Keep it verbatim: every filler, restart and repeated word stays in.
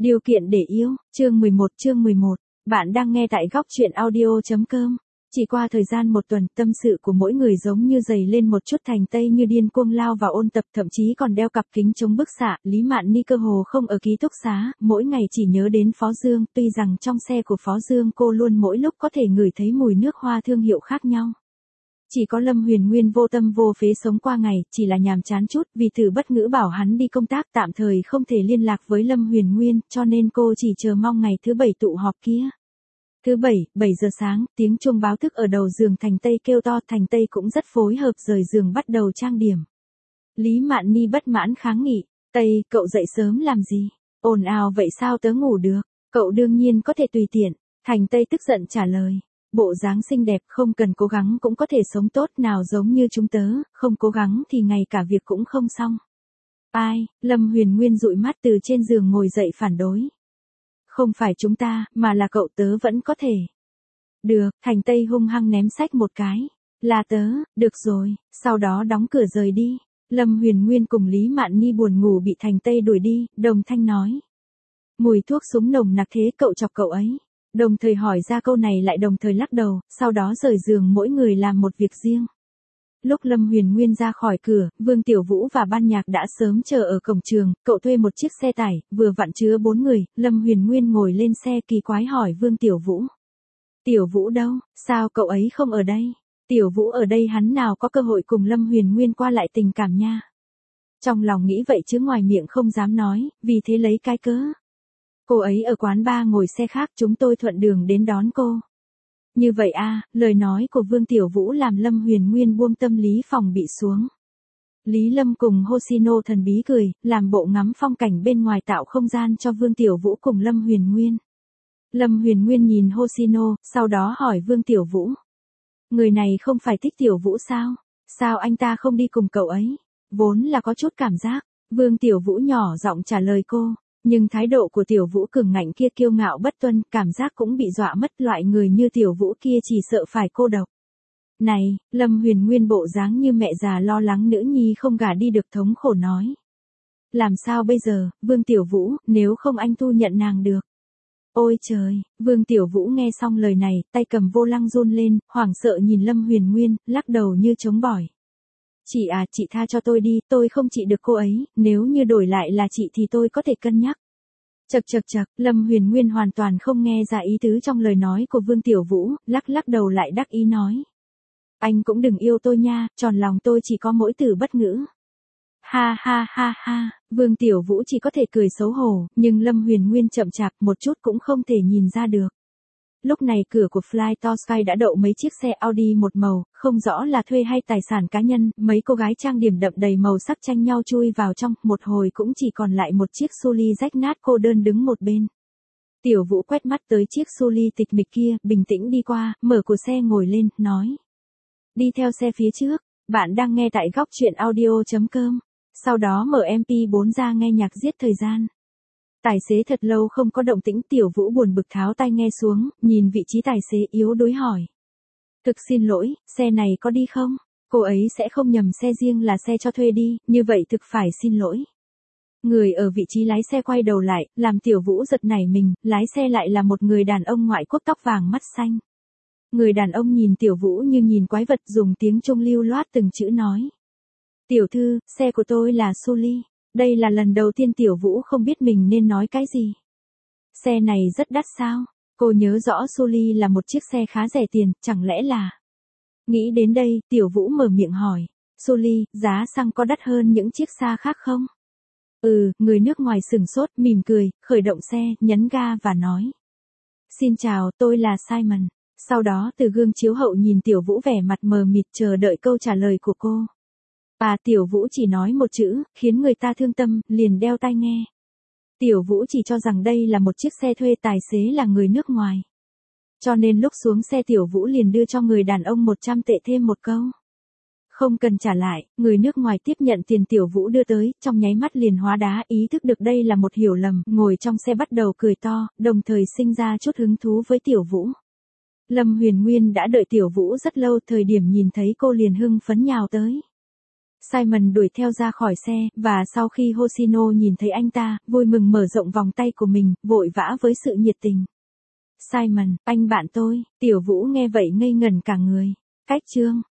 Điều kiện để yêu, chương mười một chương mười một. Bạn đang nghe tại góc truyện audio.com. Chỉ qua thời gian một tuần, tâm sự của mỗi người giống như dày lên một chút. Thành Tây như điên cuồng lao vào ôn tập, thậm chí còn đeo cặp kính chống bức xạ. Lý Mạn Ni cơ hồ không ở ký túc xá, mỗi ngày chỉ nhớ đến Phó Dương. Tuy rằng trong xe của Phó Dương cô luôn mỗi lúc có thể ngửi thấy mùi nước hoa thương hiệu khác nhau. Chỉ có Lâm Huyền Nguyên vô tâm vô phế sống qua ngày, chỉ là nhàm chán chút, vì Từ Bất Ngữ bảo hắn đi công tác tạm thời không thể liên lạc với Lâm Huyền Nguyên, cho nên cô chỉ chờ mong ngày thứ bảy tụ họp kia. Thứ bảy, bảy giờ sáng, tiếng chuông báo thức ở đầu giường Thành Tây kêu to. Thành Tây cũng rất phối hợp rời giường bắt đầu trang điểm. Lý Mạn Ni bất mãn kháng nghị, Tây, cậu dậy sớm làm gì? Ồn ào vậy sao tớ ngủ được? Cậu đương nhiên có thể tùy tiện. Thành Tây tức giận trả lời. Bộ dáng xinh đẹp không cần cố gắng cũng có thể sống tốt, nào giống như chúng tớ, không cố gắng thì ngày cả việc cũng không xong. Ai? Lâm Huyền Nguyên dụi mắt từ trên giường ngồi dậy phản đối. Không phải chúng ta, mà là cậu tớ vẫn có thể. Được, Thành Tây hung hăng ném sách một cái. Là tớ, được rồi, sau đó đóng cửa rời đi. Lâm Huyền Nguyên cùng Lý Mạn Ni buồn ngủ bị Thành Tây đuổi đi, đồng thanh nói. Mùi thuốc súng nồng nặc thế cậu chọc cậu ấy. Đồng thời hỏi ra câu này lại đồng thời lắc đầu, sau đó rời giường mỗi người làm một việc riêng. Lúc Lâm Huyền Nguyên ra khỏi cửa, Vương Tiểu Vũ và ban nhạc đã sớm chờ ở cổng trường, cậu thuê một chiếc xe tải, vừa vặn chứa bốn người, Lâm Huyền Nguyên ngồi lên xe kỳ quái hỏi Vương Tiểu Vũ. Tiểu Vũ đâu, sao cậu ấy không ở đây? Tiểu Vũ ở đây hắn nào có cơ hội cùng Lâm Huyền Nguyên qua lại tình cảm nha. Trong lòng nghĩ vậy chứ ngoài miệng không dám nói, vì thế lấy cái cớ. Cô ấy ở quán bar ngồi xe khác, chúng tôi thuận đường đến đón cô. Như vậy à, lời nói của Vương Tiểu Vũ làm Lâm Huyền Nguyên buông tâm lý phòng bị xuống. Lý Lâm cùng Hoshino thần bí cười, làm bộ ngắm phong cảnh bên ngoài tạo không gian cho Vương Tiểu Vũ cùng Lâm Huyền Nguyên. Lâm Huyền Nguyên nhìn Hoshino, sau đó hỏi Vương Tiểu Vũ. Người này không phải thích Tiểu Vũ sao? Sao anh ta không đi cùng cậu ấy? Vốn là có chút cảm giác, Vương Tiểu Vũ nhỏ giọng trả lời cô. Nhưng thái độ của Tiểu Vũ cường ngạnh kia kiêu ngạo bất tuân, cảm giác cũng bị dọa mất, loại người như Tiểu Vũ kia chỉ sợ phải cô độc. Này, Lâm Huyền Nguyên bộ dáng như mẹ già lo lắng nữ nhi không gả đi được thống khổ nói. Làm sao bây giờ, Vương Tiểu Vũ, nếu không anh thu nhận nàng được. Ôi trời, Vương Tiểu Vũ nghe xong lời này, tay cầm vô lăng run lên, hoảng sợ nhìn Lâm Huyền Nguyên, lắc đầu như chống bỏi. Chị à, chị tha cho tôi đi, tôi không trị được cô ấy, nếu như đổi lại là chị thì tôi có thể cân nhắc. Chậc chậc chậc, Lâm Huyền Nguyên hoàn toàn không nghe ra ý tứ trong lời nói của Vương Tiểu Vũ, lắc lắc đầu lại đắc ý nói. Anh cũng đừng yêu tôi nha, tròn lòng tôi chỉ có mỗi Từ Bất Ngữ. Ha ha ha ha, Vương Tiểu Vũ chỉ có thể cười xấu hổ, nhưng Lâm Huyền Nguyên chậm chạp một chút cũng không thể nhìn ra được. Lúc này cửa của Fly to Sky đã đậu mấy chiếc xe Audi một màu, không rõ là thuê hay tài sản cá nhân, mấy cô gái trang điểm đậm đầy màu sắc tranh nhau chui vào trong, một hồi cũng chỉ còn lại một chiếc Sully rách nát cô đơn đứng một bên. Tiểu Vũ quét mắt tới chiếc Sully tịch mịch kia, bình tĩnh đi qua, mở cửa xe ngồi lên, nói. Đi theo xe phía trước, bạn đang nghe tại góc truyện audio.com, sau đó mở em pê bốn ra nghe nhạc giết thời gian. Tài xế thật lâu không có động tĩnh, Tiểu Vũ buồn bực tháo tai nghe xuống, nhìn vị trí tài xế yếu đuối hỏi. Thực xin lỗi, xe này có đi không? Cô ấy sẽ không nhầm xe riêng là xe cho thuê đi, như vậy thực phải xin lỗi. Người ở vị trí lái xe quay đầu lại, làm Tiểu Vũ giật nảy mình, lái xe lại là một người đàn ông ngoại quốc tóc vàng mắt xanh. Người đàn ông nhìn Tiểu Vũ như nhìn quái vật, dùng tiếng Trung lưu loát từng chữ nói. Tiểu thư, xe của tôi là Sully. Đây là lần đầu tiên Tiểu Vũ không biết mình nên nói cái gì. Xe này rất đắt sao? Cô nhớ rõ Sully là một chiếc xe khá rẻ tiền, chẳng lẽ là... Nghĩ đến đây, Tiểu Vũ mở miệng hỏi. Sully, giá xăng có đắt hơn những chiếc xa khác không? Ừ, người nước ngoài sừng sốt, mỉm cười, khởi động xe, nhấn ga và nói. Xin chào, tôi là Simon. Sau đó từ gương chiếu hậu nhìn Tiểu Vũ vẻ mặt mờ mịt chờ đợi câu trả lời của cô. Và Tiểu Vũ chỉ nói một chữ, khiến người ta thương tâm, liền đeo tai nghe. Tiểu Vũ chỉ cho rằng đây là một chiếc xe thuê, tài xế là người nước ngoài. Cho nên lúc xuống xe Tiểu Vũ liền đưa cho người đàn ông một trăm tệ thêm một câu. Không cần trả lại, người nước ngoài tiếp nhận tiền Tiểu Vũ đưa tới, trong nháy mắt liền hóa đá, ý thức được đây là một hiểu lầm, ngồi trong xe bắt đầu cười to, đồng thời sinh ra chút hứng thú với Tiểu Vũ. Lâm Huyền Nguyên đã đợi Tiểu Vũ rất lâu, thời điểm nhìn thấy cô liền hưng phấn nhào tới. Simon đuổi theo ra khỏi xe, và sau khi Hoshino nhìn thấy anh ta, vui mừng mở rộng vòng tay của mình, vội vã với sự nhiệt tình. Simon, anh bạn tôi, Tiểu Vũ nghe vậy ngây ngẩn cả người. Cách chương